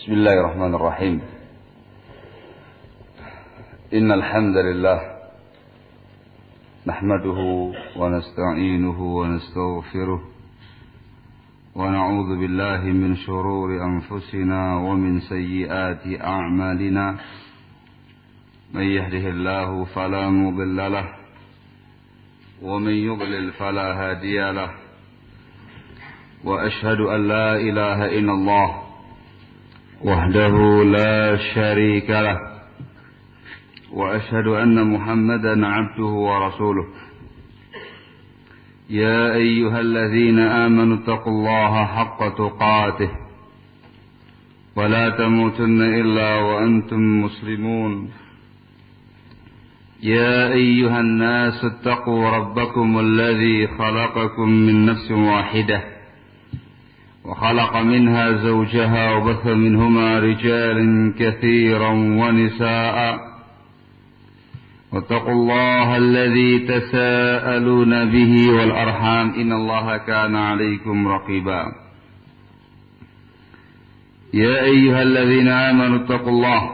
بسم الله الرحمن الرحيم إن الحمد لله نحمده ونستعينه ونستغفره ونعوذ بالله من شرور أنفسنا ومن سيئات أعمالنا من يهده الله فلا مضل له ومن يضلل فلا هادي له وأشهد أن لا إله إلا الله وحده لا شريك له وأشهد أن محمدا عبده ورسوله يا أيها الذين آمنوا اتقوا الله حق تقاته ولا تموتن إلا وأنتم مسلمون يا أيها الناس اتقوا ربكم الذي خلقكم من نفس واحدة وخلق منها زوجها وبث منهما رجالا كثيرا ونساء واتقوا الله الذي تساءلون به والأرحام إن الله كان عليكم رقيبا يا أيها الذين آمنوا اتقوا الله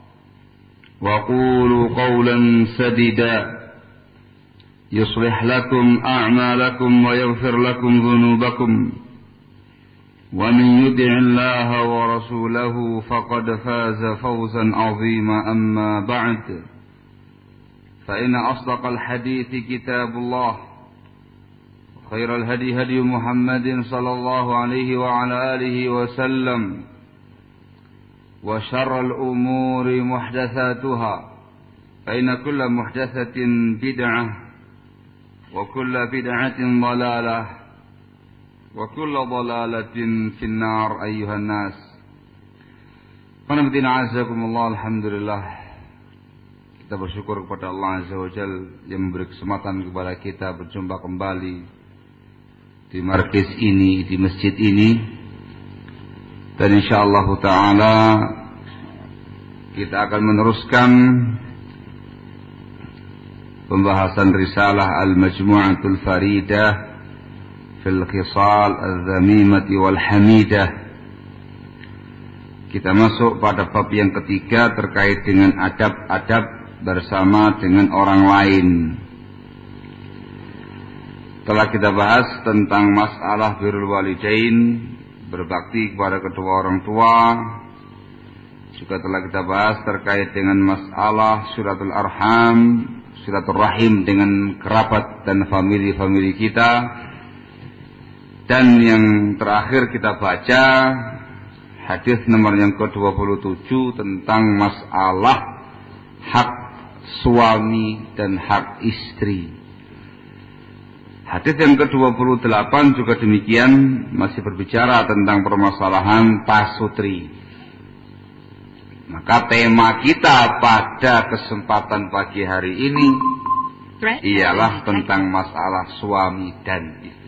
وقولوا قولا سديدا يصلح لكم أعمالكم ويغفر لكم ذنوبكم ومن يطع الله ورسوله فقد فاز فوزا عظيما أما بعد فإن أصدق الحديث كتاب الله وخير الهدي هدي محمد صلى الله عليه وعلى آله وسلم وشر الأمور محدثاتها فإن كل محدثة بدعة وكل بدعة ضلالة وكل ضلالة في النار أيها الناس. Alhamdulillah, kita bersyukur kepada Allah Azza wa Jalla yang memberi kesempatan kepada kita berjumpa kembali di markis ini, di masjid ini, dan insyaallah ta'ala kita akan meneruskan pembahasan risalah Al-Majmu'atul Faridah fil Khisal Al-Dhamimati wal Hamidah. Kita masuk pada bab yang ketiga terkait dengan adab-adab bersama dengan orang lain. Telah kita bahas tentang masalah birrul walidain, berbakti kepada kedua orang tua. Juga telah kita bahas terkait dengan masalah suratul arham, suratul rahim dengan kerabat dan famili-famili kita. Dan yang terakhir kita baca hadis nomor yang ke-27 tentang masalah hak suami dan hak istri. Hadis yang ke-28 juga demikian, masih berbicara tentang permasalahan pasutri. Maka tema kita pada kesempatan pagi hari ini ialah tentang masalah suami dan istri.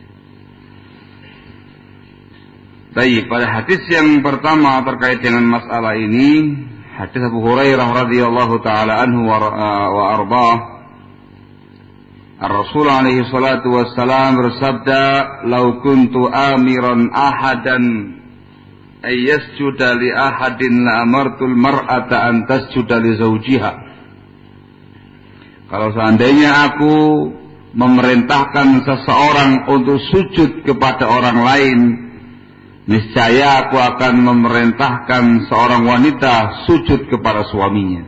Baik, pada hadis yang pertama terkait dengan masalah ini, hadis Abu Hurairah radhiyallahu taala anhu wa ardhah. Ar-Rasul alaihi salatu wassalam bersabda, "Lau kuntu amiran ahadan ay yasjuda li ahadin la amartul mar'ata an tasjuda li zawjiha." Kalau seandainya aku memerintahkan seseorang untuk sujud kepada orang lain, niscaya aku akan memerintahkan seorang wanita sujud kepada suaminya.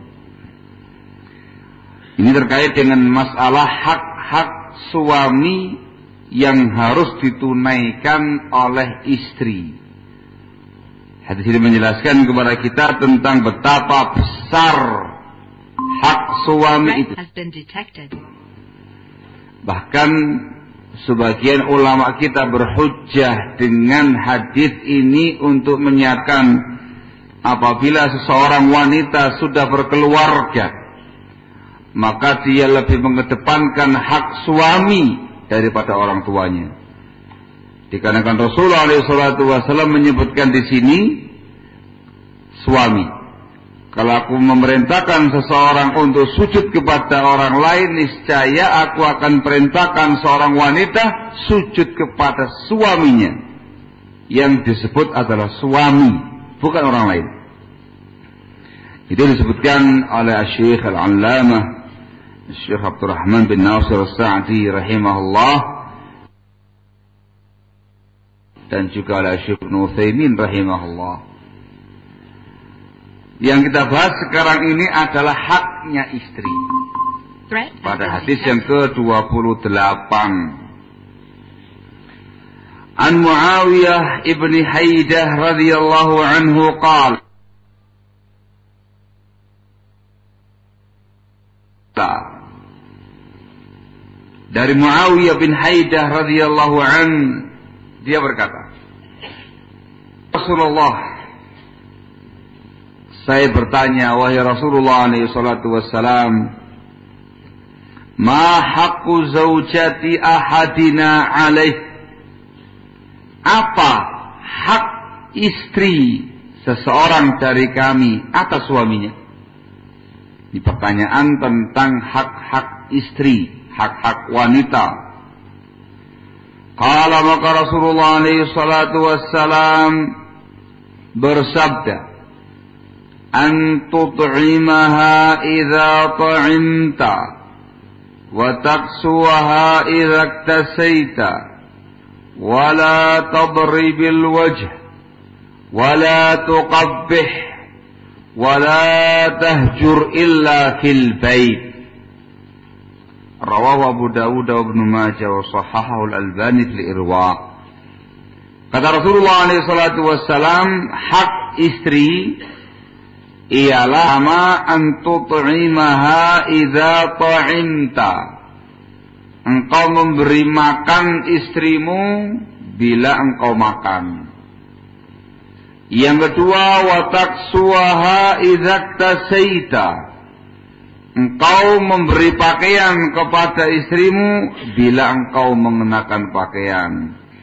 Ini terkait dengan masalah hak-hak suami yang harus ditunaikan oleh istri. Hadis ini menjelaskan kepada kita tentang betapa besar hak suami itu. Bahkan sebagian ulama kita berhujjah dengan hadis ini untuk menyatakan apabila seseorang wanita sudah berkeluarga, maka dia lebih mengedepankan hak suami daripada orang tuanya. Dikarenakan Rasulullah SAW menyebutkan di sini suami. Kalau aku memerintahkan seseorang untuk sujud kepada orang lain, niscaya aku akan perintahkan seorang wanita sujud kepada suaminya. Yang disebut adalah suami, bukan orang lain. Itu disebutkan oleh Syekh Al-Allamah Syekh Abdurrahman bin Nasir As-Sa'di rahimahullah, dan juga oleh Syekh Ibnu Utsaimin rahimahullah. Yang kita bahas sekarang ini adalah haknya istri. Pada hadis yang ke-28, An Muawiyah ibni Haidah radhiyallahu anhu qala, dari Muawiyah bin Haidah radhiyallahu an, dia berkata, Rasulullah, saya bertanya, wahai Rasulullah alaihi salatu wassalam, ma haqqu zaujati ahadina alaih, apa hak istri seseorang dari kami atas suaminya? Ini pertanyaan tentang hak-hak istri, hak-hak wanita. Qala, maka Rasulullah alaihi salatu wassalam bersabda, an tut'imaha idza ta'imta wa taksuha idza iktasaita wa la tadribil wajh wa la tuqabbih wa la tahjur illa fil bait. Rawahu Abu Dawud wa Ibnu Majah wa sahahahu Al-Albani fil Irwa. Kata Rasulullah alaihi salatu wassalam, hak istri ialah ama an tut'imaha idza ta'imta, engkau memberi makan istrimu bila engkau makan. Yang kedua, wa taksuha idza iktasaita, engkau memberi pakaian kepada istrimu bila engkau mengenakan pakaian.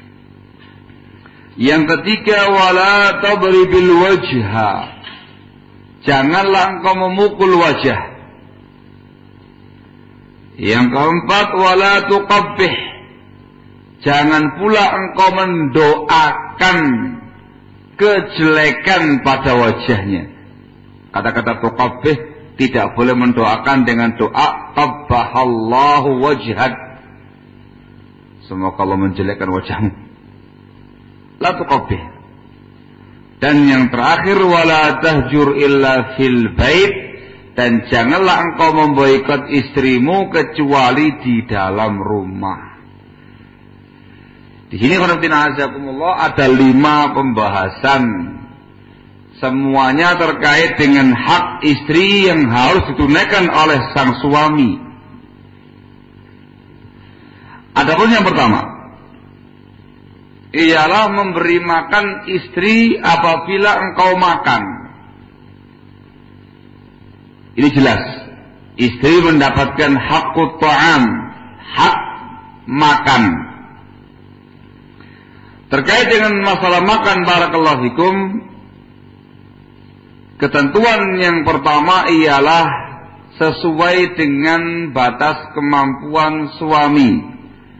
Yang ketiga, wala tadribil wajha, janganlah engkau memukul wajah. Yang keempat, wala tuqabbih, jangan pula engkau mendoakan kejelekan pada wajahnya. Kata-kata tuqabbih tidak boleh mendoakan dengan doa qabbahallahu wajhak, semoga Allah menjelekkan wajahmu. La tuqabbih. Dan yang terakhir, wala tahjur illa fil bait, dan janganlah engkau memboikot istrimu kecuali di dalam rumah. Di sini ada 5 pembahasan, semuanya terkait dengan hak istri yang harus ditunaikan oleh sang suami. Adapun yang pertama ialah memberi makan istri apabila engkau makan. Ini jelas, istri mendapatkan hakut ta'am, hak makan. Terkait dengan masalah makan, barakallahu fikum, ketentuan yang pertama ialah sesuai dengan batas kemampuan suami.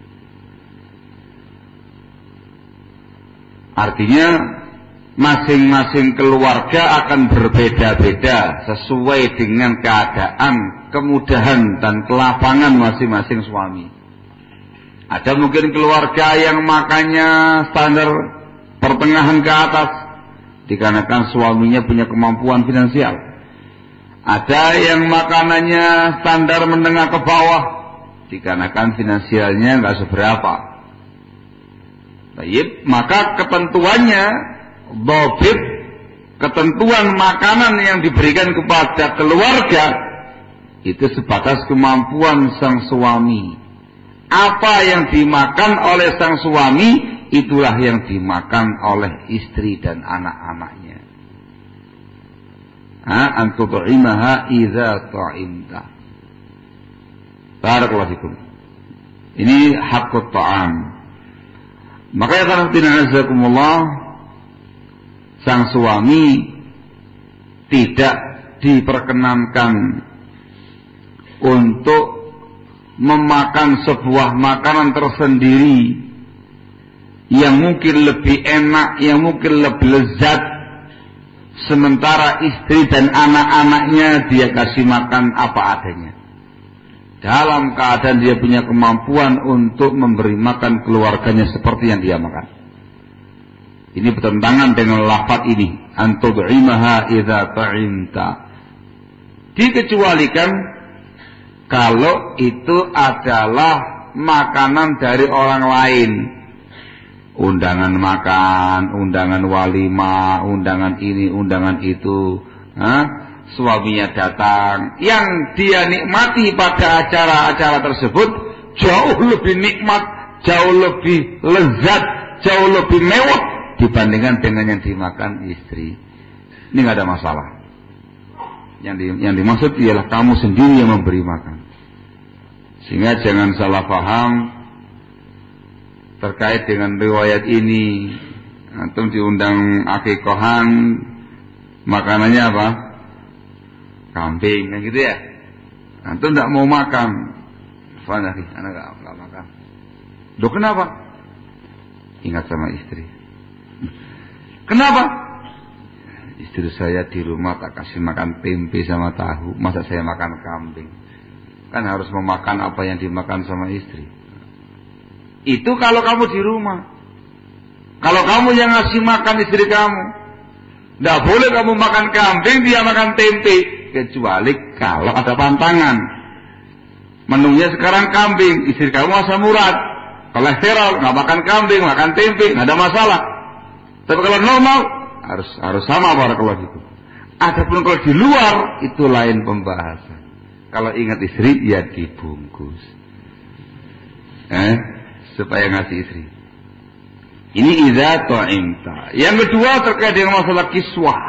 Artinya masing-masing keluarga akan berbeda-beda sesuai dengan keadaan, kemudahan dan kelapangan masing-masing suami. Ada mungkin keluarga yang makannya standar pertengahan ke atas, dikarenakan suaminya punya kemampuan finansial. Ada yang makanannya standar menengah ke bawah, dikarenakan finansialnya nggak seberapa. Baik, maka ketentuannya, dhabit, ketentuan makanan yang diberikan kepada keluarga itu sebatas kemampuan sang suami. Apa yang dimakan oleh sang suami, itulah yang dimakan oleh istri dan anak-anaknya. An tut'imaha idza ta'imta. Barakallahu fikum. Ini hakut ta'am. Maka ya azakumullah, sang suami tidak diperkenankan untuk memakan sebuah makanan tersendiri yang mungkin lebih enak, yang mungkin lebih lezat, sementara istri dan anak-anaknya dia kasih makan apa adanya. Dalam keadaan dia punya kemampuan untuk memberi makan keluarganya seperti yang dia makan. Ini bertentangan dengan lafaz ini, antud'imaha idza ta'imta. Dikecualikan kalau itu adalah makanan dari orang lain. Undangan makan, undangan walimah, undangan ini, undangan itu. Suaminya datang, yang dia nikmati pada acara-acara tersebut jauh lebih nikmat, jauh lebih lezat, jauh lebih mewah dibandingkan dengan yang dimakan istri. Ini nggak ada masalah. Yang dimaksud ialah kamu sendiri yang memberi makan. Sehingga jangan salah paham terkait dengan riwayat ini. Antum diundang akikahan, makanannya apa? Kambing, kan gitu ya. Antum tidak mau makan. Fanahi, anak nggak makan. Loh kenapa? Ingat sama istri. Kenapa? Istri saya di rumah tak kasih makan tempe sama tahu. Masa saya makan kambing? Kan harus memakan apa yang dimakan sama istri. Itu kalau kamu di rumah. Kalau kamu yang ngasih makan istri kamu, tidak boleh kamu makan kambing, dia makan tempe. Kecuali kalau ada pantangan. Menunya sekarang kambing, istri kamu asam urat, kolesterol, nggak makan kambing, makan tempe, nggak ada masalah. Tapi kalau normal harus sama barakallahu fikum. Adapun kalau di luar itu lain pembahasan. Kalau ingat istri ya dibungkus. Supaya ngasih istri. Ini idza ta'imta. Yang kedua terkait dengan masalah kiswah.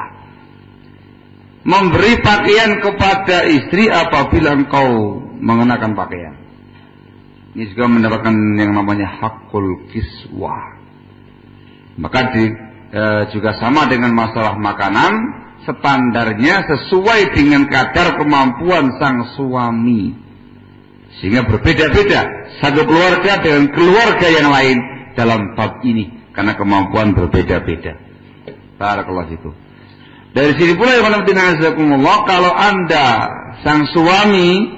Memberi pakaian kepada istri apabila engkau mengenakan pakaian. Ini juga mendapatkan yang namanya hakul kiswah. Maka juga sama dengan masalah makanan, standarnya sesuai dengan kadar kemampuan sang suami. Sehingga berbeda-beda satu keluarga dengan keluarga yang lain dalam bab ini, karena kemampuan berbeda-beda. Barakallahu fikum. Dari sini pula ya kalau Anda sang suami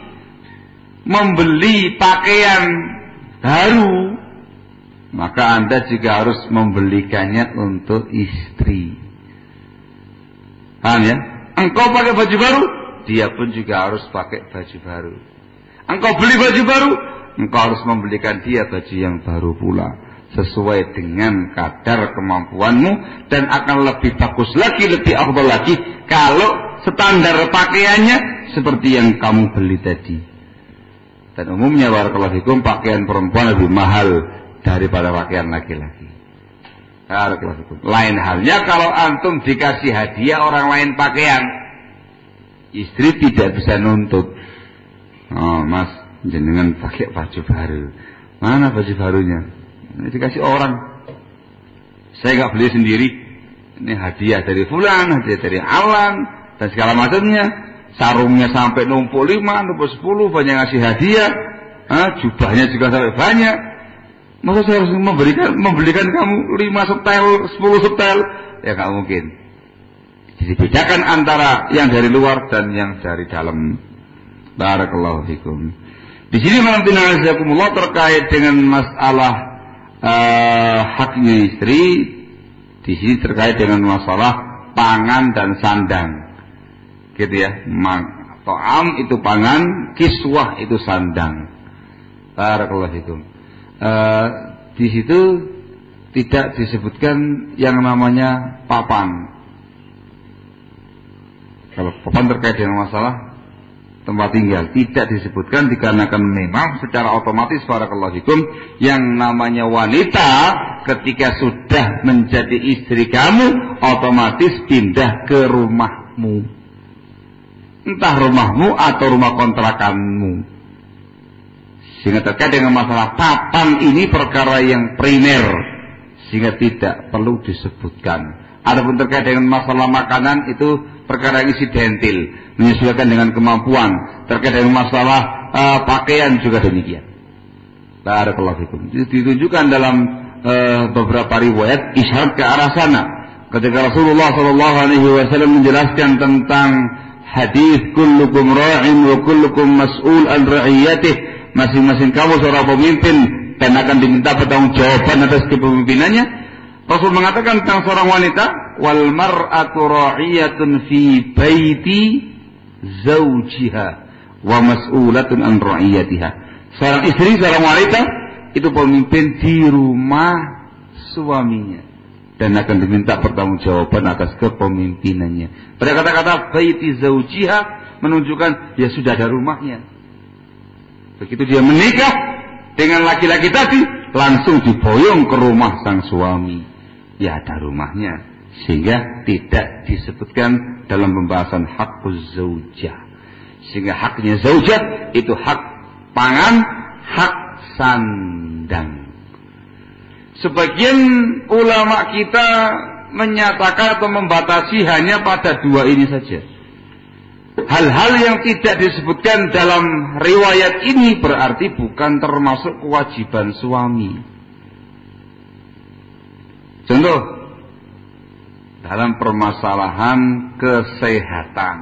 membeli pakaian baru, maka Anda juga harus membelikannya untuk istri. Paham ya? Engkau pakai baju baru, dia pun juga harus pakai baju baru. Engkau beli baju baru, engkau harus membelikan dia baju yang baru pula. Sesuai dengan kadar kemampuanmu, dan akan lebih bagus lagi, lebih afdal lagi kalau standar pakaiannya seperti yang kamu beli tadi. Dan umumnya barakallahu fikum pakaian perempuan lebih mahal daripada pakaian laki-laki. Barakallahu fikum. Lain halnya kalau antum dikasih hadiah orang lain pakaian, istri tidak bisa nuntut. Oh mas, jenengan pakai baju baru. Mana baju barunya? Ini dikasih orang. Saya nggak beli sendiri. Ini hadiah dari fulan, hadiah dari alan, dan segala macamnya. Sarungnya sampai numpuk 5, numpuk 10, banyak ngasih hadiah. Jubahnya juga sampai banyak. Masa saya harus membelikan kamu 5 setel, 10 setel? Ya nggak mungkin. Jadi bedakan antara yang dari luar dan yang dari dalam. Barakallahu fikum. Di sini menantinazakumullah terkait dengan masalah haknya istri. Di sini terkait dengan masalah pangan dan sandang, gitu ya. To'am itu pangan, kiswah itu sandang. Barakallahu fikum. Di situ tidak disebutkan yang namanya papan. Kalau papan terkait dengan masalah tempat tinggal tidak disebutkan, dikarenakan memang secara otomatis barakallahu fikum yang namanya wanita ketika sudah menjadi istri kamu otomatis pindah ke rumahmu, entah rumahmu atau rumah kontrakanmu. Sehingga terkait dengan masalah papan ini perkara yang primer, sehingga tidak perlu disebutkan. Adapun terkait dengan masalah makanan itu perkara yang insidental, menyesuaikan dengan kemampuan. Terkait dengan masalah pakaian juga demikian. Barakallahu fikum. Ditunjukkan dalam beberapa riwayat isyarat ke arah sana Ketika Rasulullah sallallahu alaihi wasallam menjelaskan tentang hadis kullukum ra'in wa kullukum mas'ul an ra'iyatih, masing-masing kamu seorang pemimpin dan akan diminta pertanggungjawaban atas kepemimpinannya. Rasul mengatakan tentang seorang wanita, wal mar'atu ra'iyatun fi baiti zawjiha wa mas'ulatun an ra'iyatiha. Seorang istri, seorang wanita itu pemimpin di rumah suaminya dan akan diminta pertanggungjawaban atas kepemimpinannya. Pada kata-kata baiti zawjiha menunjukkan dia sudah ada rumahnya. Begitu dia menikah dengan laki-laki tadi, langsung diboyong ke rumah sang suami. Ya ada rumahnya, sehingga tidak disebutkan dalam pembahasan hakuz zaujah. Sehingga haknya zaujah itu hak pangan, hak sandang. Sebagian ulama kita menyatakan atau membatasi hanya pada dua ini saja. Hal-hal yang tidak disebutkan dalam riwayat ini berarti bukan termasuk kewajiban suami. Contoh, dalam permasalahan kesehatan,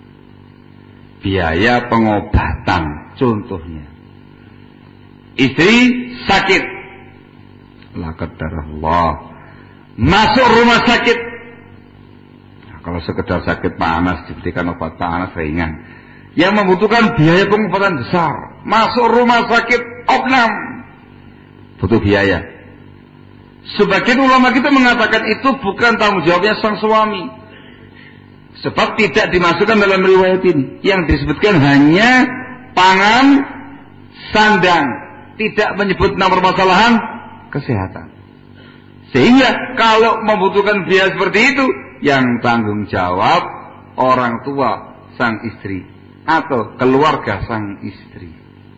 biaya pengobatan, contohnya. Istri sakit, la qadarullah, masuk rumah sakit. Nah, kalau sekedar sakit panas diberikan obat panas ringan, yang membutuhkan biaya pengobatan besar, masuk rumah sakit opnam, butuh biaya. Sebagian ulama kita mengatakan itu bukan tanggung jawabnya sang suami, sebab tidak dimasukkan dalam riwayat ini. Yang disebutkan hanya pangan, sandang, tidak menyebut nama permasalahan kesehatan. Sehingga kalau membutuhkan biaya seperti itu, yang tanggung jawab orang tua sang istri atau keluarga sang istri.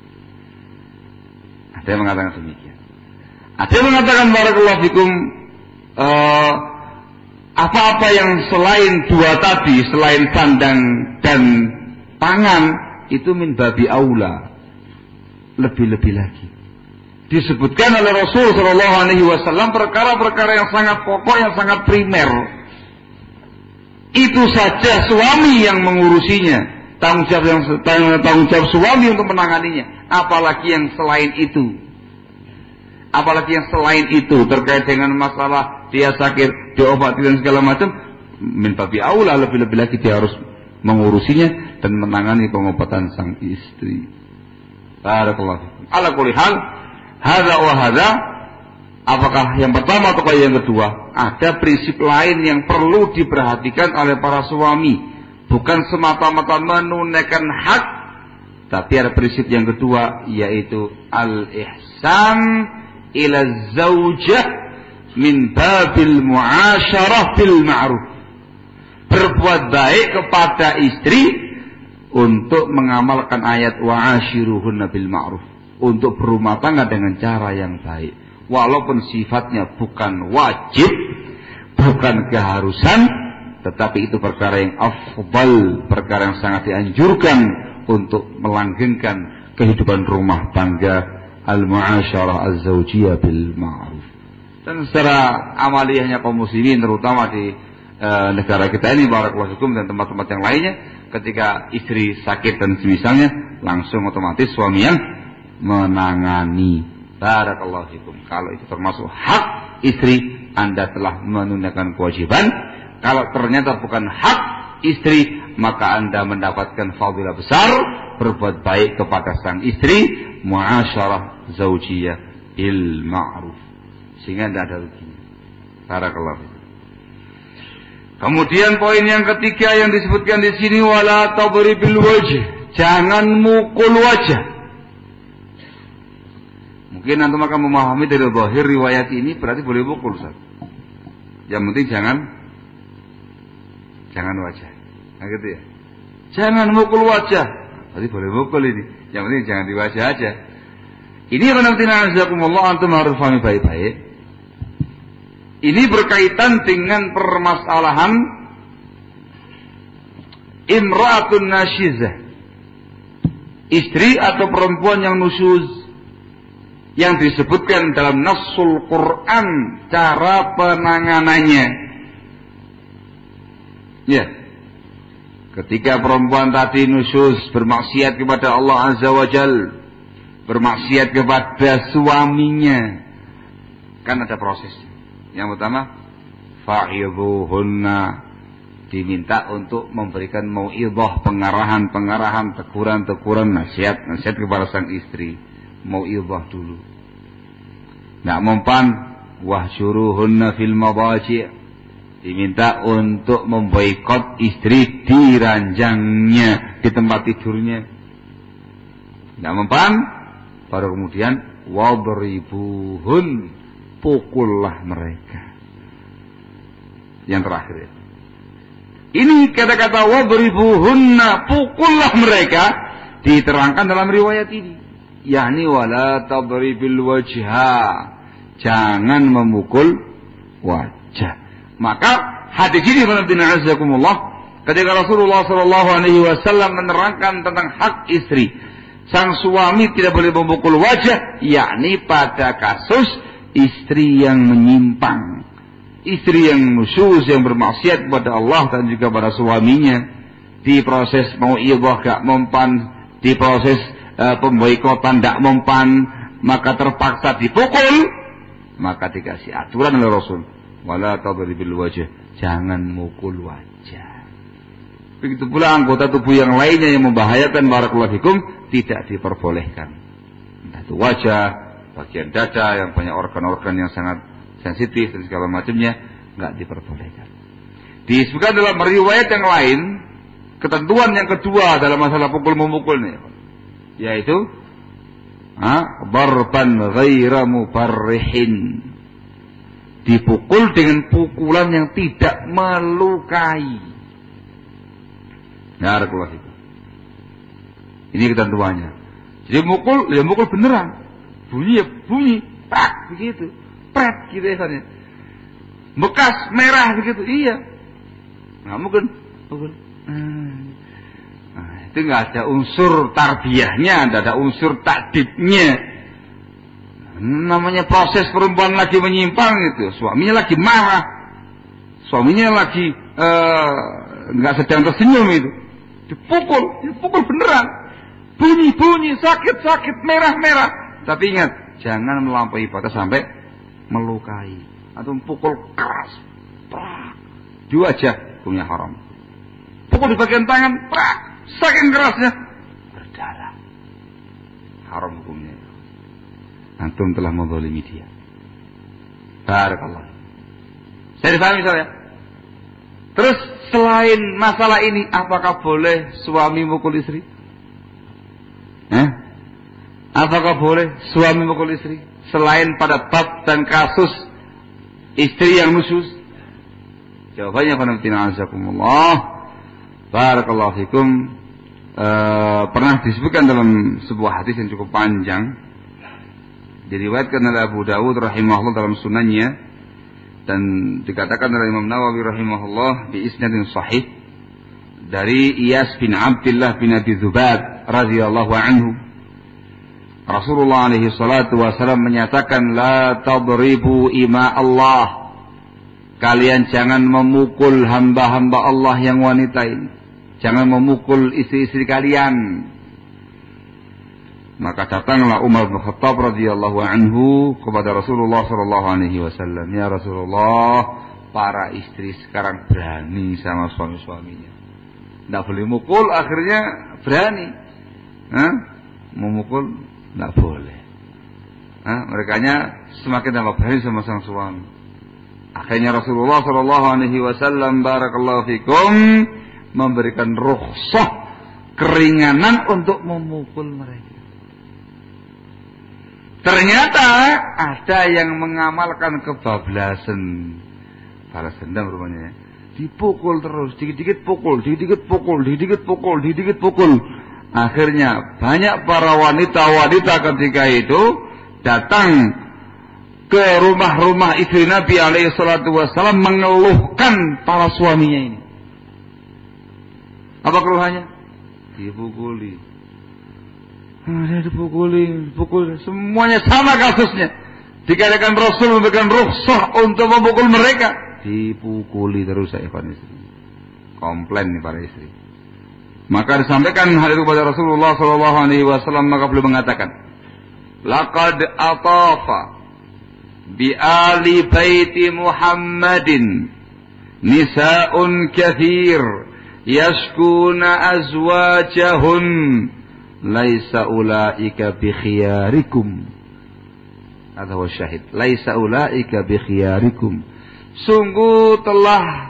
Ada yang mengatakan demikian. Ada yang mengatakan barakallahu fikum, apa-apa yang selain dua tadi, selain sandang dan pangan, itu min babi aula, lebih-lebih lagi. Disebutkan oleh Rasul sallallahu alaihi wasallam perkara-perkara yang sangat pokok, yang sangat primer. Itu saja suami yang mengurusinya, tanggung jawab suami untuk menanganinya. Apalagi yang selain itu. Apalagi yang selain itu terkait dengan masalah dia sakit, diobati dan segala macam, min babi aula, lebih-lebih lagi dia harus mengurusinya dan menangani pengobatan sang istri. Barakallahu. Ala kulli hal, hadza wa hadza, apakah yang pertama atau yang kedua? Ada prinsip lain yang perlu diperhatikan oleh para suami, bukan semata-mata menunaikan hak, tapi ada prinsip yang kedua, yaitu al-ihsan ila zaujah min babil muasyarah bil ma'ruf. Berbuat baik kepada istri untuk mengamalkan ayat wa'ashiruhunna bil ma'ruf, untuk berumah tangga dengan cara yang baik, walaupun sifatnya bukan wajib, bukan keharusan, tetapi itu perkara yang afdal, perkara yang sangat dianjurkan untuk melanggengkan kehidupan rumah tangga, al-mu'asyarah az-zawjiyah bil ma'ruf. Dan secara amaliyahnya kaum muslimin, terutama di negara kita ini, barakallahu fikum, dan tempat-tempat yang lainnya, ketika istri sakit dan semisalnya, langsung otomatis suami yang menangani. Barakallahu fikum. Kalau itu termasuk hak istri, Anda telah menunaikan kewajiban. Kalau ternyata bukan hak istri, maka Anda mendapatkan fadilah besar, berbuat baik kepada sang istri, muasyarah zaujiyah bil ma'ruf, sehingga tidak ada ruginya. Barakallahu. Kemudian poin yang ketiga yang disebutkan di sini, wala tadribil wajh, jangan mukul wajah. Mungkin antum akan memahami dari zahir riwayat ini berarti boleh mukul, Ustaz. Yang penting jangan wajah. Nah gitu ya. Jangan mukul wajah. Berarti boleh mukul ini. Yang penting jangan di wajah aja. Ini benar-benar azakumullah, antum harus pahami baik-baik. Ini berkaitan dengan permasalahan imra'atun nasyizah, istri atau perempuan yang nusyuz, yang disebutkan dalam Nassul Quran cara penanganannya. Ya. Ketika perempuan tadi nusyuz bermaksiat kepada Allah Azza wa Jal, bermaksiat kepada suaminya, kan ada prosesnya. Yang pertama, fa'idhuhunna, diminta untuk memberikan mau'idhah, pengarahan, teguran, nasihat kepada sang istri. Mau'idhah dulu. Nggak mempan, wahsyuruhunna fil madaji', diminta untuk memboikot istri di ranjangnya, di tempat tidurnya. Nggak mempan, baru kemudian wadribuhun, pukullah mereka. Yang terakhir ya. Ini kata-kata wadribuhunna, pukullah mereka, diterangkan dalam riwayat ini. yakni wala tadribil wajha, jangan memukul wajah. Maka hadis ini benar-benar ketika Rasulullah SAW menerangkan tentang hak istri, sang suami tidak boleh memukul wajah, yakni pada kasus istri yang menyimpang, istri yang nusyuz, yang bermaksiat kepada Allah dan juga pada suaminya. Di proses mau ibadah gak mempan, di proses pemboikotan gak mempan, maka terpaksa dipukul, maka dikasih aturan oleh Rasul, wala tadribil wajh, jangan mukul wajah. Begitu pula anggota tubuh yang lainnya yang membahayakan, barakallahu fikum, tidak diperbolehkan. Entah itu wajah, bagian dada yang banyak organ-organ yang sangat sensitif dan segala macamnya, nggak diperbolehkan. Disebutkan dalam riwayat yang lain, ketentuan yang kedua dalam masalah pukul-memukul, yaitu darban ghaira mubarrihin, dipukul dengan pukulan yang tidak melukai. Nah, ini ketentuannya. Jadi mukul, ya mukul beneran, bunyi ya bunyi, tak begitu, pret gitu ya, bekas merah begitu, iya. Nggak mungkin mukul. Nah, itu nggak ada unsur tarbiyahnya, nggak ada unsur takdibnya. Namanya proses perempuan lagi menyimpang itu, suaminya lagi marah, suaminya lagi nggak sedang tersenyum itu, dipukul beneran, bunyi, sakit, merah. Tapi ingat, jangan melampaui batas sampai melukai atau pukul keras, prak, di wajah, hukumnya haram. Pukul di bagian tangan, prak, saking kerasnya berdarah, haram hukumnya. Antum telah menzalimi dia. Barakallah. Saya dipahami soalnya. Terus selain masalah ini, apakah boleh suami mukul istri? Apakah boleh suami mukul istri selain pada bab dan kasus istri yang nusyuz? Jawabannya qanatina azakumullah. Barakallahu fikum. Pernah disebutkan dalam sebuah hadis yang cukup panjang, diriwayatkan oleh Abu Dawud rahimahullah dalam sunannya, dan dikatakan oleh Imam Nawawi rahimahullah bi isnadin sahih dari Iyas bin Abdullah bin Abi Dzubad radhiyallahu anhu. Rasulullah alaihi salatu wasallam menyatakan, la tadribu ima Allah, kalian jangan memukul hamba-hamba Allah yang wanita ini, jangan memukul istri-istri kalian. Maka datanglah Umar bin Khattab radhiyallahu anhu kepada Rasulullah sallallahu alaihi wasallam, ya Rasulullah, para istri sekarang berani sama suami-suaminya, tidak boleh mukul, akhirnya berani, memukul tidak boleh. Merekanya semakin tambah berani sama sang suami. Akhirnya Rasulullah sallallahu alaihi wasallam barakallahu fikum memberikan rukhsah, keringanan untuk memukul mereka. Ternyata ada yang mengamalkan kebablasan, balas dendam rupanya. Dipukul terus, dikit-dikit pukul. Akhirnya banyak para wanita-wanita ketika itu datang ke rumah-rumah istri Nabi alaihi salatu wassalam mengeluhkan para suaminya ini. Apa keluhannya? Dipukul, semuanya sama kasusnya. Dikatakan Rasul memberikan rukhsah untuk memukul mereka, dipukuli terus. Komplain nih para istri. Maka disampaikan hal itu kepada Rasulullah sallallahu alaihi wasallam, maka beliau mengatakan, "Laqad atafa bi ali baiti Muhammadin nisa'un katsir yashkuna azwajahun laisa ulaika bi khiyarikum." Hadza huwa syahid. Laisa ulaika bi khiyarikum. Sungguh telah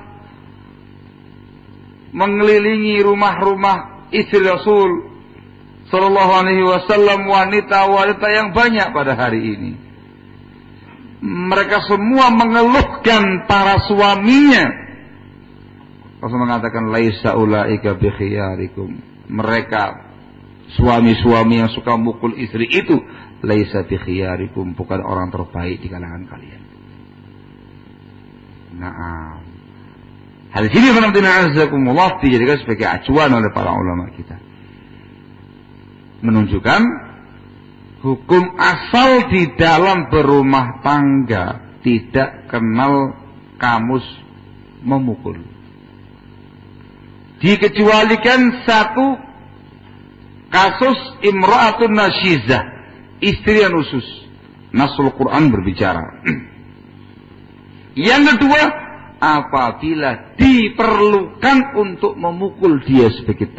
mengelilingi rumah-rumah istri Rasul sallallahu alaihi wasallam wanita-wanita yang banyak pada hari ini. Mereka semua mengeluhkan para suaminya. Rasul mengatakan laisa ulaika bi khiyarikum. Mereka suami-suami yang suka mukul istri itu laisa bi khiyarikum, bukan orang terbaik di kalangan kalian. Nah, hal ini benar-benar dijadikan sebagai acuan oleh para ulama kita. Menunjukkan hukum asal di dalam berumah tangga tidak kenal kamus memukul. Dikecualikan satu kasus imra'atun nasyizah, istri yang usus. Nasul Quran berbicara. Yang kedua, apabila diperlukan untuk memukul dia sebagai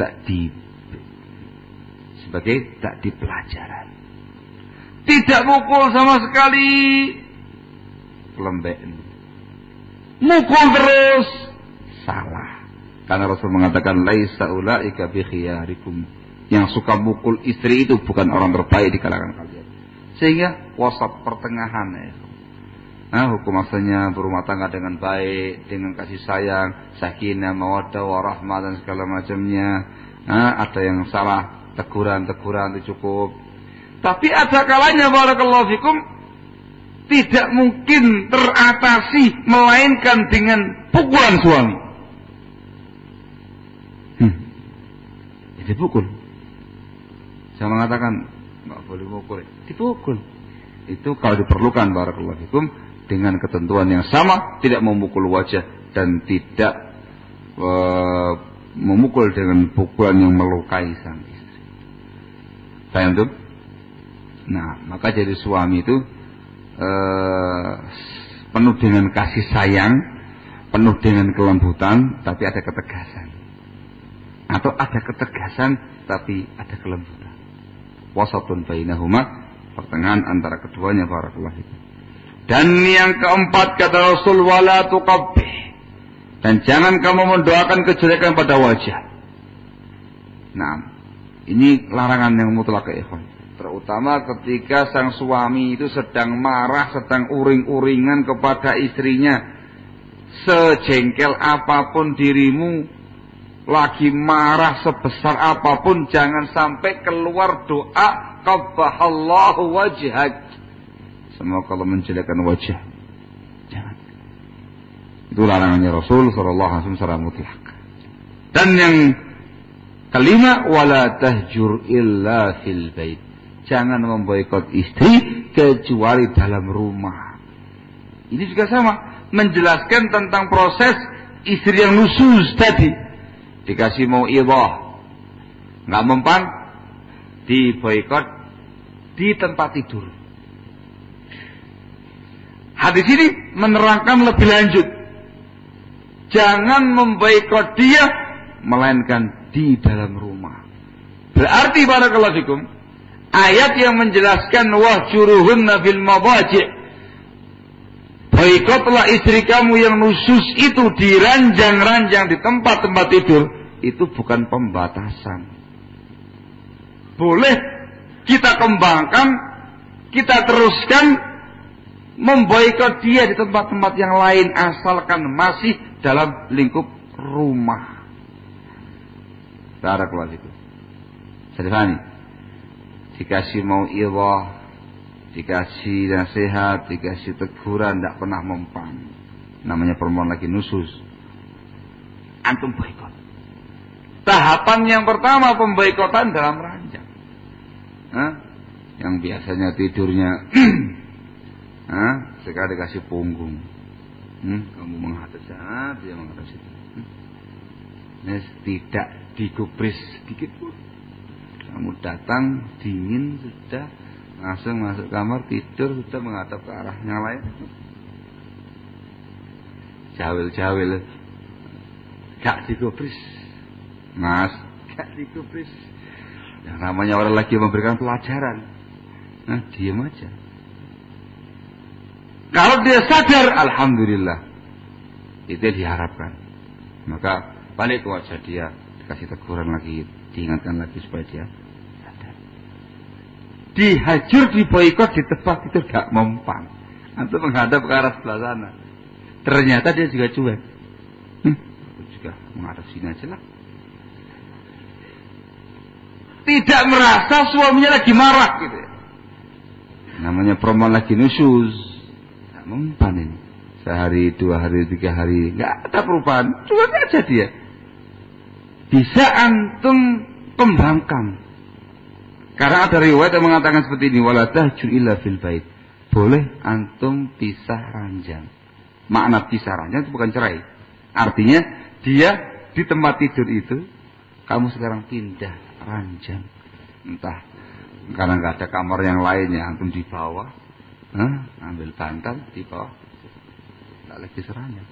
takdib pelajaran. Tidak mukul sama sekali, lembek. Mukul terus, salah. Karena Rasul mengatakan laisa ulaika bi khiyarikum. Yang suka mukul istri itu bukan orang terbaik di kalangan kalian. Sehingga wasat pertengahan ya. Nah, hukum asalnya berumah tangga dengan baik, dengan kasih sayang, sakinah, mawaddah, warahmah dan segala macamnya. Nah, ada yang salah, teguran itu cukup. Tapi ada kalanya barakallahu fikum tidak mungkin teratasi melainkan dengan pukulan suami. Dipukul. Saya mengatakan nggak boleh mukul, dipukul. Itu kalau diperlukan barakallahu fikum dengan ketentuan yang sama, tidak memukul wajah dan tidak memukul dengan pukulan yang melukai sang istri. Paham tuh? Nah, maka jadi suami itu penuh dengan kasih sayang, penuh dengan kelembutan, tapi ada ketegasan. Atau ada ketegasan tapi ada kelembutan. Wasatun bainahuma, pertengahan antara keduanya barakallahu fikum. Dan yang keempat kata Rasul, wala tuqabbih, dan jangan kamu mendoakan kejelekan pada wajah. Nah, ini larangan yang mutlak ya ikhwan. Terutama ketika sang suami itu sedang marah, sedang uring-uringan kepada istrinya. Sejengkel apapun dirimu, lagi marah sebesar apapun, jangan sampai keluar doa qabbahallahu wajhak. Semoga Allah menjelekkan wajah. Jangan. Itu larangannya Rasul sallallahu alaihi wasallam secara mutlak. Dan yang kelima, wala tahjur illa fil bait. Jangan memboikot istri kecuali dalam rumah. Ini juga sama, menjelaskan tentang proses istri yang nusus tadi. Dikasih mau idah, nggak mempan, diboikot di tempat tidur. Hadis ini menerangkan lebih lanjut. Jangan memboikot dia, melainkan di dalam rumah. Berarti barakallahu fikum, ayat yang menjelaskan wahjuruhunna fil madaji', boikotlah istri kamu yang nusus itu di ranjang-ranjang, di tempat-tempat tidur, itu bukan pembatasan. Boleh kita kembangkan, kita teruskan memboikot dia di tempat-tempat yang lain, asalkan masih dalam lingkup rumah. Barakallahu fikum. Sedihani. Dikasih mau idah, dikasih nasihat, dikasih teguran, tidak pernah mempan. Namanya perempuan lagi nusus. Antum boikot. Tahapan yang pertama pemboikotan dalam ranjang. Yang biasanya tidurnya sekarang dikasih punggung. Kamu menghadap sana, dia menghadap situ. Tidak digubris sedikit pun. Kamu datang dingin sudah langsung masuk kamar tidur sudah menghadap ke arah yang lain. Jawil gak digubris, Mas, gak digubris. Yang namanya orang lagi memberikan pelajaran, nah diam aja. Kalau dia sadar, alhamdulillah, itu yang diharapkan. Maka balik ke wajah dia, dikasih teguran lagi, diingatkan lagi supaya dia sadar. Dihajar, diboikot di tempat itu gak mempan. Antum menghadap ke arah sebelah sana. Ternyata dia juga cuek. Aku juga menghadap sini aja lah. Tidak merasa suaminya lagi marah gitu ya. Namanya perempuan lagi nusyuz. Gak mempan ini. Sehari, 2 hari, 3 hari, gak ada perubahan. Cuek aja dia. Bisa antum kembangkan. Karena ada riwayat yang mengatakan seperti ini, wala tahjur illa fil bait. Boleh antum pisah ranjang. Makna pisah ranjang itu bukan cerai. Artinya dia di tempat tidur itu, kamu sekarang pindah ranjang. Entah karena nggak ada kamar yang lainnya, antum di bawah, ambil bantal di bawah, nggak lagi seranjang.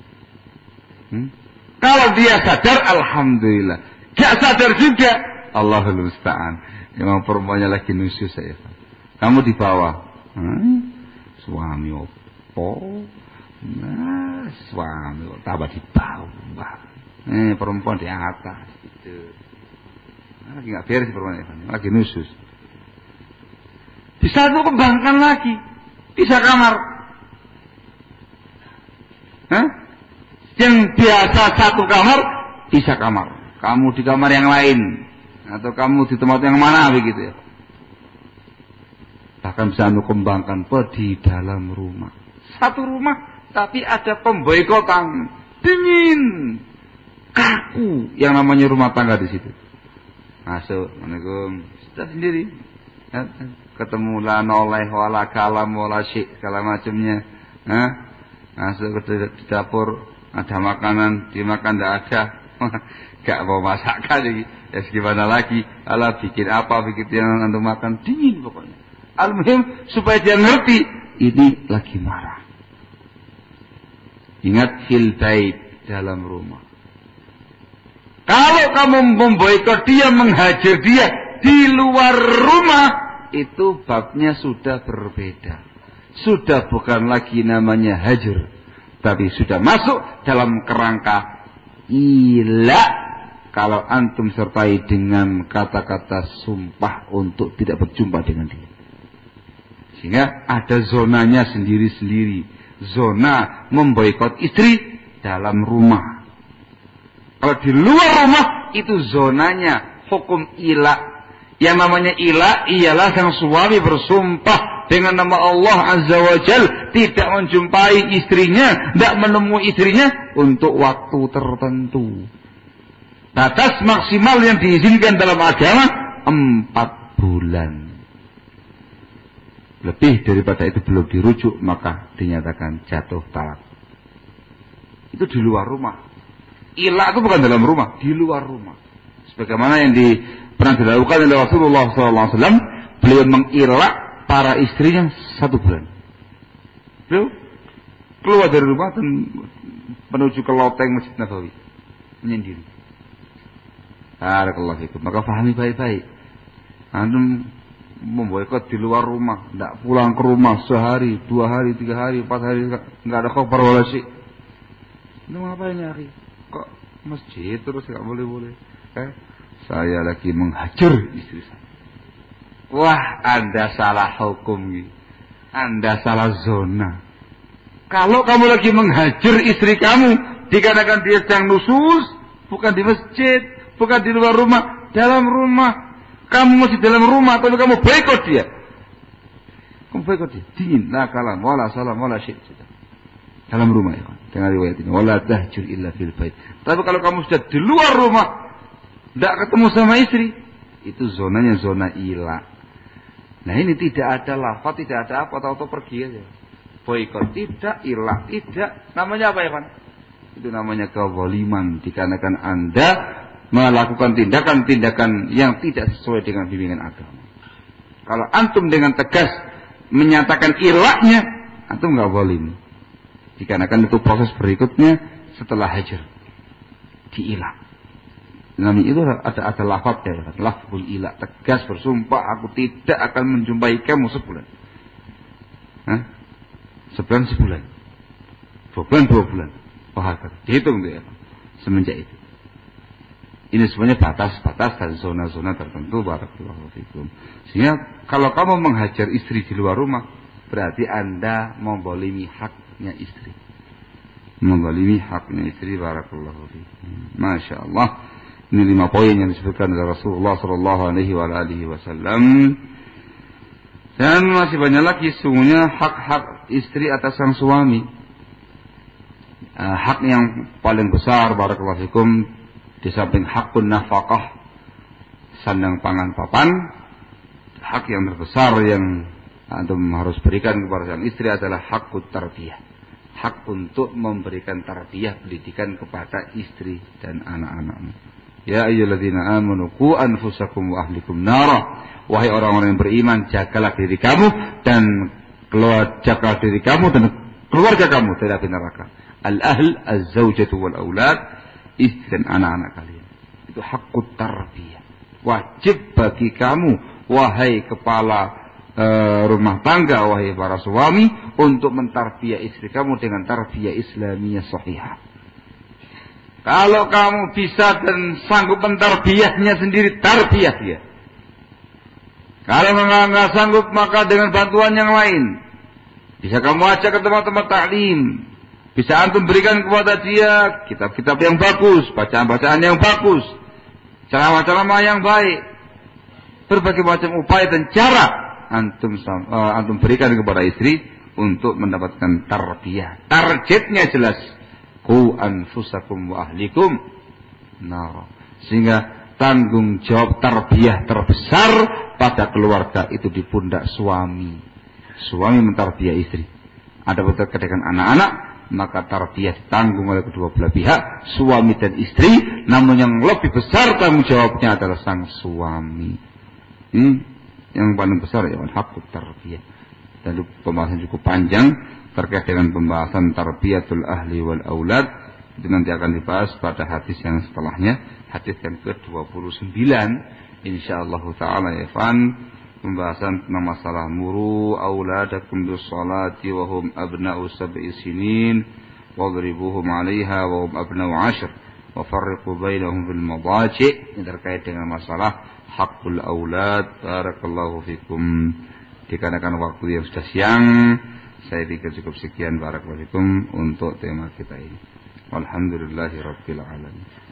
Kalau dia sadar, alhamdulillah. Gak sadar juga, Allahul musta'an. Memang perempuannya lagi nusyuz saya. Kamu di bawah, suami opo? Nah, suami tambah di bawah. Perempuan di atas gitu. Lagi nggak beres perempuan, lagi nusyuz. Bisa lu kembangkan lagi, bisa kamar. Yang biasa satu kamar, bisa kamar. Kamu di kamar yang lain, atau kamu di tempat yang mana begitu ya. Bahkan bisa lu kembangkan di dalam rumah. Satu rumah. Tapi ada pemboikotan, dingin, kaku, yang namanya rumah tangga di situ. Masuk, assalamualaikum, sudah sendiri. Ketemu la noleh, wala kalam, wala syik, segala macamnya. Masuk ke dapur, ada makanan, dimakan tidak ada, gak mau masakan lagi. Ya gimana lagi? Alah bikin apa, bikin yang untuk makan, dingin pokoknya. Al-muhim supaya dia ngerti, ini lagi marah. Ingat fil bait, dalam rumah. Kalau kamu memboikot dia, menghajar dia di luar rumah, itu babnya sudah berbeda. Sudah bukan lagi namanya hajar, tapi sudah masuk dalam kerangka ila. Kalau antum sertai dengan kata-kata sumpah untuk tidak berjumpa dengan dia. Sehingga ada zonanya sendiri-sendiri. Zona memboikot istri dalam rumah. Kalau di luar rumah itu zonanya hukum ila. Yang namanya ila ialah sang suami bersumpah dengan nama Allah Azza wa Jal tidak menjumpai istrinya, tidak menemui istrinya untuk waktu tertentu. Batas maksimal yang diizinkan dalam agama 4 bulan. Lebih daripada itu belum dirujuk, maka dinyatakan jatuh talak. Itu di luar rumah. Ilah itu bukan dalam rumah, di luar rumah. Sebagaimana yang pernah dilakukan oleh Rasulullah SAW, beliau mengilak para istrinya 1 bulan. Beliau keluar dari rumah dan menuju ke loteng Masjid Nabawi, menyendiri. Barakallahu fikum. Maka pahami baik-baik. Antum memboikot di luar rumah, tidak pulang ke rumah sehari, 2 hari, 3 hari, 4 hari, nggak ada khabar wala syai. Ini ngapain nyari? Kok masjid terus nggak boleh? Saya lagi menghajar istri saya. Wah, Anda salah hukum, Anda salah zona. Kalau kamu lagi menghajar istri kamu, dikarenakan dia sedang nusyuz, bukan di masjid, bukan di luar rumah, dalam rumah. Kamu masih dalam rumah, tapi kamu boikot dia. Kamu boikot dia. Dingin, la kalam, wala salam, wala syait. Dalam rumah ya. Dengan riwayat ini. Wala tahjur illa fil bait. Tapi kalau kamu sudah di luar rumah, tidak ketemu sama istri, itu zonanya zona ila. Nah ini tidak ada lafaz, tidak ada apa, atau pergi aja. Boikot tidak, ila tidak. Namanya apa ya, Pak? Itu namanya kezaliman, dikarenakan Anda melakukan tindakan-tindakan yang tidak sesuai dengan bimbingan agama. Kalau antum dengan tegas menyatakan ilahnya, antum nggak zalim. Dikarenakan itu proses berikutnya setelah hajar, diilah. Namanya itu ada lafadznya, lafzul ilah, tegas bersumpah aku tidak akan menjumpai kamu sebulan. Sebulan. 2 bulan. Dihitung dia semenjak itu. Ini sebenarnya batas-batas dan zona-zona tertentu. Barakallahu fikum. Sehingga kalau kamu menghajar istri di luar rumah, berarti Anda membolimi haknya istri. Barakallahu fikum. Masya Allah. Ini 5 poin yang disebutkan oleh Rasulullah Sallallahu Alaihi Wasallam. Dan masih banyak lagi sungguhnya hak-hak istri atas sang suami. Hak yang paling besar, barakallahu fikum, di samping hakun nafkah, sandang pangan papan, hak yang terbesar yang antum harus berikan kepada sang istri adalah hakut tarbiyah. Hak untuk memberikan tarbiyah, pendidikan kepada istri dan anak-anakmu. Ya ayyuhalladzina amanu qu anfusakum wa ahlikum nara. Wahai orang-orang yang beriman, jagalah diri kamu dan jagalah diri kamu dan keluarga kamu dari api neraka. Al-ahl, az-zawjatu wal aulad, istri dan anak-anak kalian. Itu hakut tarbiyah. Wajib bagi kamu, wahai kepala rumah tangga, wahai para suami, untuk mentarbiyah istri kamu dengan tarbiyah Islamiyah sahihah. Kalau kamu bisa dan sanggup mentarbiyahnya sendiri, tarbiyah dia. Kalau nggak sanggup, maka dengan bantuan yang lain. Bisa kamu ajak ke tempat-tempat taklim. Bisa antum berikan kepada dia kitab-kitab yang bagus, bacaan-bacaan yang bagus, ceramah-ceramah yang baik, berbagai macam upaya dan cara antum berikan kepada istri untuk mendapatkan tarbiyah. Targetnya jelas, qu anfusakum wa ahlikum nar. Sehingga tanggung jawab tarbiyah terbesar pada keluarga itu di pundak suami. Suami mentarbiyah istri. Ada berkaitan dengan anak-anak, maka tarbiyah ditanggung oleh kedua belah pihak, suami dan istri. Namun yang lebih besar tanggung jawabnya adalah sang suami. Yang paling besar ya hakut tarbiyah. Dan itu pembahasan cukup panjang terkait dengan pembahasan tarbiyatul ahli wal aulad. Itu nanti akan dibahas pada hadis yang setelahnya, hadis yang ke-29 insyaallah taala ya fan. Pembahasan tentang masalah muru auladakum bis salati wa hum abna'u 7 sinin wadribuhum 'alaiha wa hum abna'u 10 wa farriqu bainahum bil madaji'. Ini terkait dengan masalah hakul aulad. Barakallahu fikum. Dikarenakan waktu yang sudah siang, saya pikir cukup sekian. Barakallahu fikum untuk tema kita ini. Walhamdulillahirabbil alamin.